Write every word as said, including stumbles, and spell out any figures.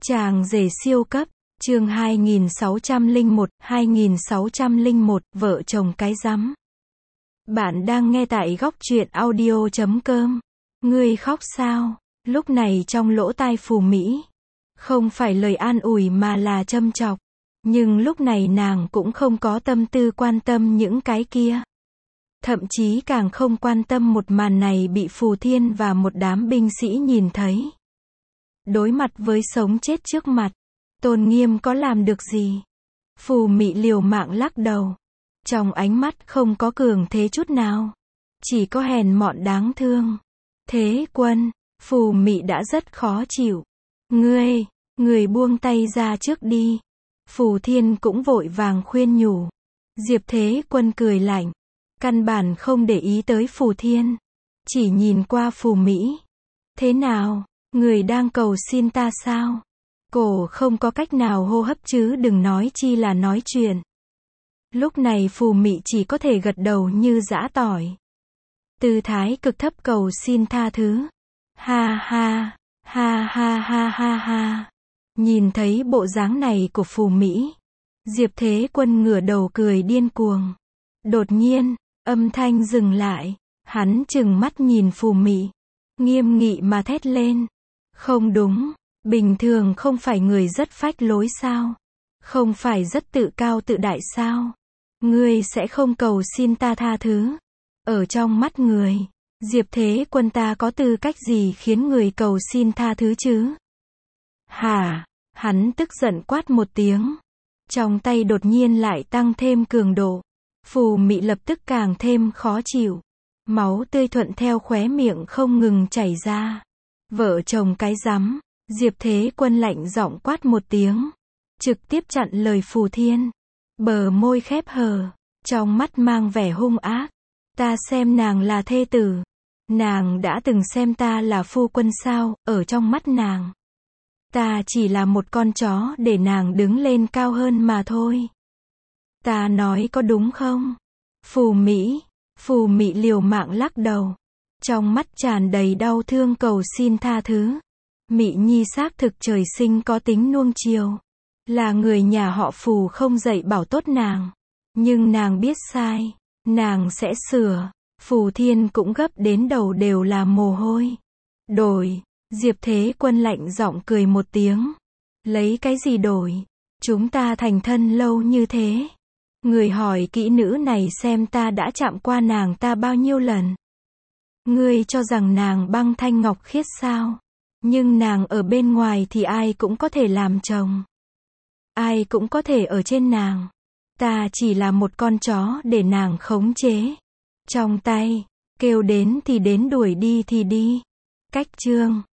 Chàng rể siêu cấp, chương hai nghìn sáu trăm lẻ một, hai nghìn sáu trăm lẻ một, vợ chồng cái rắm. Bạn đang nghe tại góc truyện audio chấm com. Ngươi khóc sao? Lúc này trong lỗ tai Phù Mỹ, không phải lời an ủi mà là châm chọc. Nhưng lúc này nàng cũng không có tâm tư quan tâm những cái kia. Thậm chí càng không quan tâm một màn này bị Phù Thiên và một đám binh sĩ nhìn thấy. Đối mặt với sống chết trước mặt, Tôn Nghiêm có làm được gì? Phù Mị liều mạng lắc đầu. Trong ánh mắt không có cường thế chút nào. Chỉ có hèn mọn đáng thương. Thế Quân, Phù Mị đã rất khó chịu. Ngươi, người buông tay ra trước đi. Phù Thiên cũng vội vàng khuyên nhủ. Diệp Thế Quân cười lạnh. Căn bản không để ý tới Phù Thiên. Chỉ nhìn qua Phù Mỹ. Thế nào? Người đang cầu xin ta sao? Cổ không có cách nào hô hấp chứ đừng nói chi là nói chuyện. Lúc này Phù Mị chỉ có thể gật đầu như giã tỏi. Tư thái cực thấp cầu xin tha thứ. Ha ha, ha ha ha ha ha. Nhìn thấy bộ dáng này của Phù Mỹ, Diệp Thế Quân ngửa đầu cười điên cuồng. Đột nhiên, âm thanh dừng lại. Hắn trừng mắt nhìn Phù Mị, nghiêm nghị mà thét lên. Không đúng, bình thường không phải người rất phách lối sao? Không phải rất tự cao tự đại sao? Ngươi sẽ không cầu xin ta tha thứ? Ở trong mắt người, Diệp Thế Quân ta có tư cách gì khiến người cầu xin tha thứ chứ? Hả? Hắn tức giận quát một tiếng. Trong tay đột nhiên lại tăng thêm cường độ. Phù Mị lập tức càng thêm khó chịu. Máu tươi thuận theo khóe miệng không ngừng chảy ra. Vợ chồng cái rắm. Diệp Thế Quân lạnh giọng quát một tiếng. Trực tiếp chặn lời Phù Thiên. Bờ môi khép hờ. Trong mắt mang vẻ hung ác. Ta xem nàng là thê tử. Nàng đã từng xem ta là phu quân sao? Ở trong mắt nàng, ta chỉ là một con chó để nàng đứng lên cao hơn mà thôi. Ta nói có đúng không? Phù Mỹ. Phù Mị liều mạng lắc đầu. Trong mắt tràn đầy đau thương cầu xin tha thứ. Mị Nhi xác thực trời sinh có tính nuông chiều. Là người nhà họ Phù không dạy bảo tốt nàng. Nhưng nàng biết sai. Nàng sẽ sửa. Phù Thiên cũng gấp đến đầu đều là mồ hôi. Đổi. Diệp Thế Quân lạnh giọng cười một tiếng. Lấy cái gì đổi? Chúng ta thành thân lâu như thế. Người hỏi kỹ nữ này xem ta đã chạm qua nàng ta bao nhiêu lần. Ngươi cho rằng nàng băng thanh ngọc khiết sao? Nhưng nàng ở bên ngoài thì ai cũng có thể làm chồng. Ai cũng có thể ở trên nàng. Ta chỉ là một con chó để nàng khống chế. Trong tay, kêu đến thì đến đuổi đi thì đi. Cách chương